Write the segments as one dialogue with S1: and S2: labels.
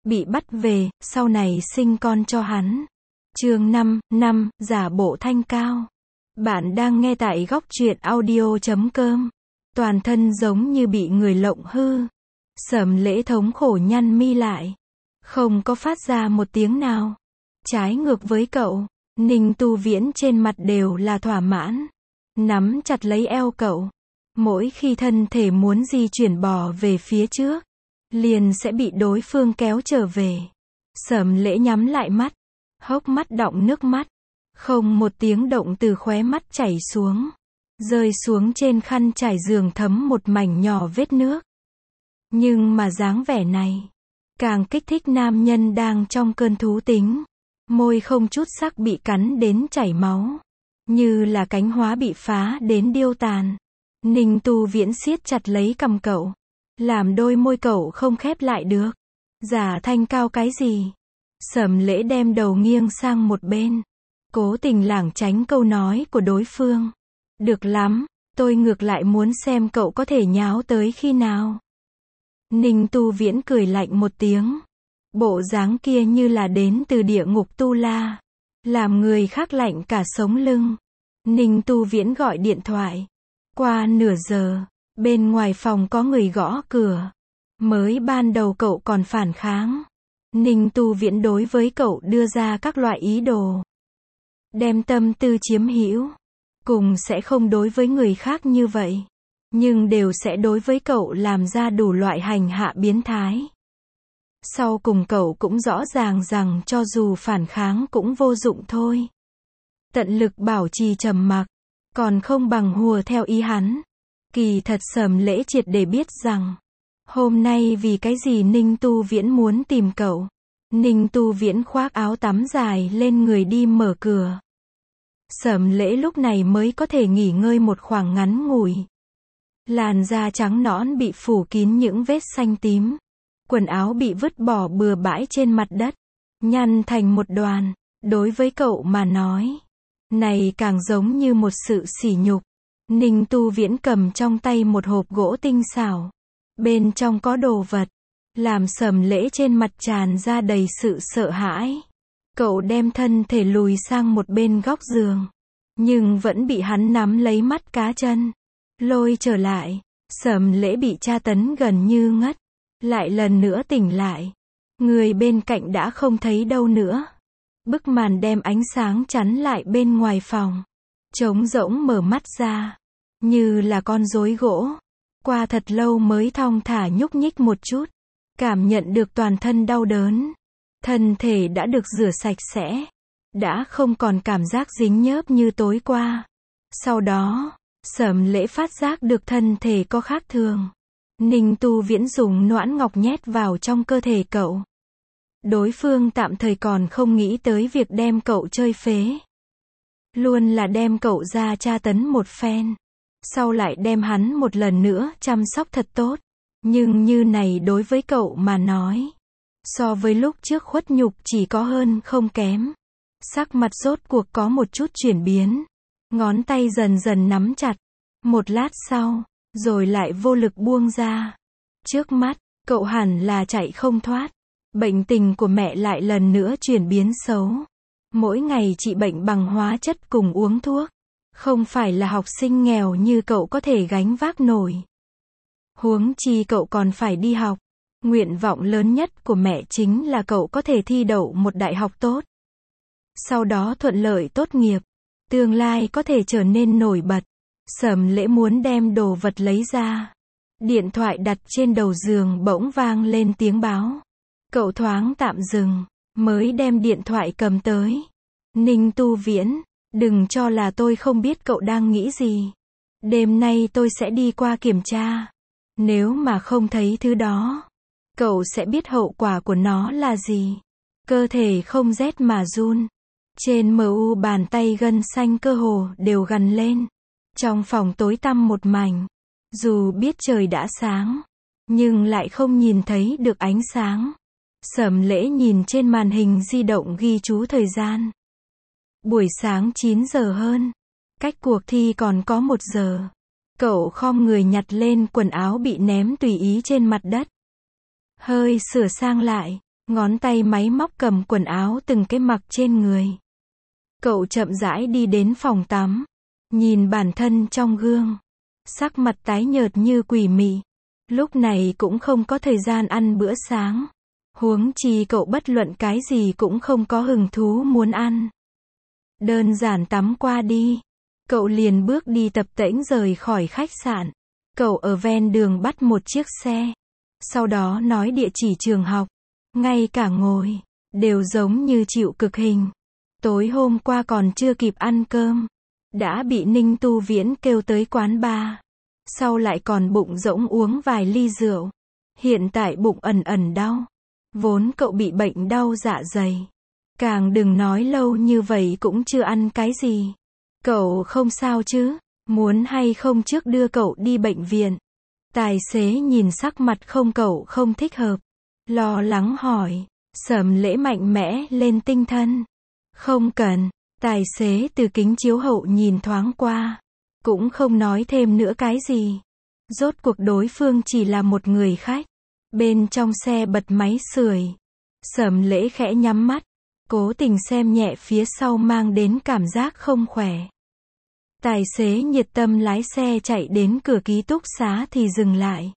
S1: bị bắt về, sau này sinh con cho hắn. Chương 5, giả bộ thanh cao. Bạn đang nghe tại góc truyện audio.com. Toàn thân giống như bị người lộng hư. Sẩm Lễ thống khổ nhăn mi lại. Không có phát ra một tiếng nào. Trái ngược với cậu, Ninh Tu Viễn trên mặt đều là thỏa mãn. Nắm chặt lấy eo cậu. Mỗi khi thân thể muốn di chuyển bò về phía trước, liền sẽ bị đối phương kéo trở về. Sẩm Lễ nhắm lại mắt, hốc mắt đọng nước mắt, không một tiếng động từ khóe mắt chảy xuống, rơi xuống trên khăn trải giường thấm một mảnh nhỏ vết nước. Nhưng mà dáng vẻ này, càng kích thích nam nhân đang trong cơn thú tính. Môi không chút sắc bị cắn đến chảy máu, như là cánh hoa bị phá đến điêu tàn. Ninh Tu Viễn siết chặt lấy cằm cậu, làm đôi môi cậu không khép lại được. Giả thanh cao cái gì? Sẩm Lễ đem đầu nghiêng sang một bên, cố tình lảng tránh câu nói của đối phương. Được lắm, tôi ngược lại muốn xem cậu có thể nháo tới khi nào. Ninh Tu Viễn cười lạnh một tiếng. Bộ dáng kia như là đến từ địa ngục Tu La, làm người khác lạnh cả sống lưng. Ninh Tu Viễn gọi điện thoại. Qua nửa giờ, bên ngoài phòng có người gõ cửa. Mới ban đầu cậu còn phản kháng. Ninh Tu Viễn đối với cậu đưa ra các loại ý đồ. Đem tâm tư chiếm hữu. Cùng sẽ không đối với người khác như vậy. Nhưng đều sẽ đối với cậu làm ra đủ loại hành hạ biến thái. Sau cùng cậu cũng rõ ràng rằng cho dù phản kháng cũng vô dụng thôi. Tận lực bảo trì trầm mặc, còn không bằng hùa theo ý hắn. Kỳ thật Sẩm Lễ triệt để biết rằng, hôm nay vì cái gì Ninh Tu Viễn muốn tìm cậu. Ninh Tu Viễn khoác áo tắm dài lên người đi mở cửa. Sẩm Lễ lúc này mới có thể nghỉ ngơi một khoảng ngắn ngủi. Làn da trắng nõn bị phủ kín những vết xanh tím. Quần áo bị vứt bỏ bừa bãi trên mặt đất, nhăn thành một đoàn. Đối với cậu mà nói, này càng giống như một sự sỉ nhục. Ninh Tu Viễn cầm trong tay một hộp gỗ tinh xảo. Bên trong có đồ vật, làm Sẩm Lễ trên mặt tràn ra đầy sự sợ hãi. Cậu đem thân thể lùi sang một bên góc giường, nhưng vẫn bị hắn nắm lấy mắt cá chân, lôi trở lại. Sẩm Lễ bị tra tấn gần như ngất, lại lần nữa tỉnh lại. Người bên cạnh đã không thấy đâu nữa. Bức màn đem ánh sáng chắn lại bên ngoài phòng. Trống rỗng mở mắt ra, như là con rối gỗ. Qua thật lâu mới thong thả nhúc nhích một chút, cảm nhận được toàn thân đau đớn. Thân thể đã được rửa sạch sẽ, đã không còn cảm giác dính nhớp như tối qua. Sau đó, Sẩm Lễ phát giác được thân thể có khác thường. Ninh Tu Viễn dùng noãn ngọc nhét vào trong cơ thể cậu. Đối phương tạm thời còn không nghĩ tới việc đem cậu chơi phế. Luôn là đem cậu ra tra tấn một phen. Sau lại đem hắn một lần nữa chăm sóc thật tốt. Nhưng như này đối với cậu mà nói, so với lúc trước khuất nhục chỉ có hơn không kém. Sắc mặt rốt cuộc có một chút chuyển biến. Ngón tay dần dần nắm chặt. Một lát sau, rồi lại vô lực buông ra. Trước mắt, cậu hẳn là chạy không thoát. Bệnh tình của mẹ lại lần nữa chuyển biến xấu. Mỗi ngày trị bệnh bằng hóa chất cùng uống thuốc. Không phải là học sinh nghèo như cậu có thể gánh vác nổi. Huống chi cậu còn phải đi học. Nguyện vọng lớn nhất của mẹ chính là cậu có thể thi đậu một đại học tốt. Sau đó thuận lợi tốt nghiệp. Tương lai có thể trở nên nổi bật. Sẩm Lễ muốn đem đồ vật lấy ra. Điện thoại đặt trên đầu giường bỗng vang lên tiếng báo. Cậu thoáng tạm dừng, mới đem điện thoại cầm tới. Ninh Tu Viễn, đừng cho là tôi không biết cậu đang nghĩ gì. Đêm nay tôi sẽ đi qua kiểm tra. Nếu mà không thấy thứ đó, cậu sẽ biết hậu quả của nó là gì. Cơ thể không rét mà run. Trên mu bàn tay gân xanh cơ hồ đều gằn lên. Trong phòng tối tăm một mảnh. Dù biết trời đã sáng, nhưng lại không nhìn thấy được ánh sáng. Sẩm Lễ nhìn trên màn hình di động ghi chú thời gian. Buổi sáng 9 giờ hơn. Cách cuộc thi còn có 1 giờ. Cậu khom người nhặt lên quần áo bị ném tùy ý trên mặt đất. Hơi sửa sang lại. ngón tay máy móc cầm quần áo từng cái mặc trên người. Cậu chậm rãi đi đến phòng tắm, nhìn bản thân trong gương, sắc mặt tái nhợt như quỷ mị. Lúc này cũng không có thời gian ăn bữa sáng. Huống chi cậu bất luận cái gì cũng không có hứng thú muốn ăn. Đơn giản tắm qua đi, cậu liền bước đi tập tễnh rời khỏi khách sạn. Cậu ở ven đường bắt một chiếc xe, sau đó nói địa chỉ trường học, ngay cả ngồi, đều giống như chịu cực hình. Tối hôm qua còn chưa kịp ăn cơm, đã bị Ninh Tu Viễn kêu tới quán bar. Sau lại còn bụng rỗng uống vài ly rượu. Hiện tại bụng ẩn ẩn đau. Vốn cậu bị bệnh đau dạ dày. Càng đừng nói lâu như vậy cũng chưa ăn cái gì. Cậu không sao chứ? Muốn hay không trước đưa cậu đi bệnh viện? Tài xế nhìn sắc mặt cậu không thích hợp, lo lắng hỏi. Sầm Lễ mạnh mẽ lên tinh thần. Không cần. Tài xế từ kính chiếu hậu nhìn thoáng qua, cũng không nói thêm nữa cái gì. Rốt cuộc đối phương chỉ là một người khách. Bên trong xe bật máy sưởi. Sầm Lễ khẽ nhắm mắt, cố tình xem nhẹ phía sau mang đến cảm giác không khỏe. Tài xế nhiệt tâm lái xe chạy đến cửa ký túc xá thì dừng lại.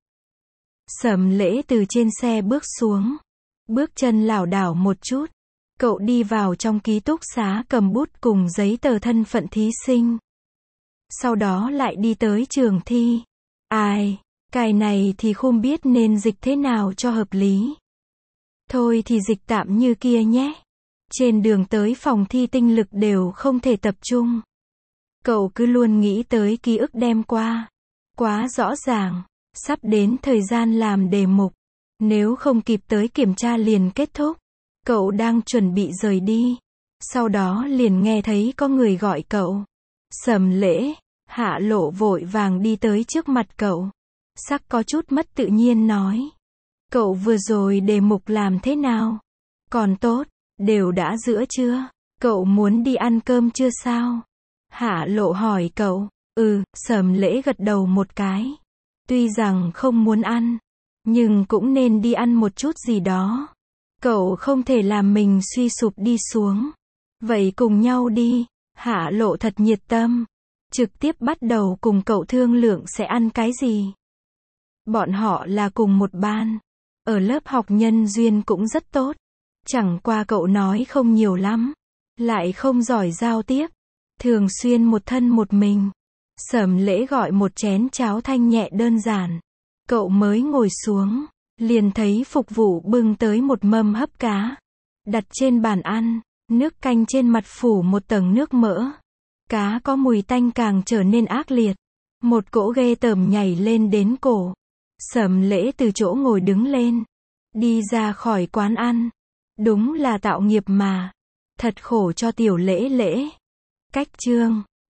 S1: Sầm Lễ từ trên xe bước xuống, bước chân lảo đảo một chút. Cậu đi vào trong ký túc xá cầm bút cùng giấy tờ thân phận thí sinh. Sau đó lại đi tới trường thi. Ai, cái này thì không biết nên dịch thế nào cho hợp lý. Thôi thì dịch tạm như kia nhé. Trên đường tới phòng thi tinh lực đều không thể tập trung. Cậu cứ luôn nghĩ tới ký ức đêm qua. Quá rõ ràng, sắp đến thời gian làm đề mục. Nếu không kịp tới kiểm tra liền kết thúc. Cậu đang chuẩn bị rời đi. Sau đó liền nghe thấy có người gọi cậu. Sầm Lễ. Hạ Lộ vội vàng đi tới trước mặt cậu. Sắc có chút mất tự nhiên nói. Cậu vừa rồi đề mục làm thế nào? Còn tốt, đều đã giữa chưa? Cậu muốn đi ăn cơm chưa sao? Hạ Lộ hỏi cậu. Sầm Lễ gật đầu một cái. Tuy rằng không muốn ăn, nhưng cũng nên đi ăn một chút gì đó. Cậu không thể làm mình suy sụp đi xuống. Vậy cùng nhau đi. Hạ Lộ thật nhiệt tâm. Trực tiếp bắt đầu cùng cậu thương lượng sẽ ăn cái gì. Bọn họ là cùng một ban. Ở lớp học nhân duyên cũng rất tốt. Chẳng qua cậu nói không nhiều lắm. Lại không giỏi giao tiếp. Thường xuyên một thân một mình. Sầm Lễ gọi một chén cháo thanh nhẹ đơn giản. Cậu mới ngồi xuống, liền thấy phục vụ bưng tới một mâm hấp cá. Đặt trên bàn ăn, nước canh trên mặt phủ một tầng nước mỡ. Cá có mùi tanh càng trở nên ác liệt. Một cỗ ghê tởm nhảy lên đến cổ. Sầm Lễ từ chỗ ngồi đứng lên, đi ra khỏi quán ăn. Đúng là tạo nghiệp mà. Thật khổ cho Tiểu Lễ Lễ. Cách chương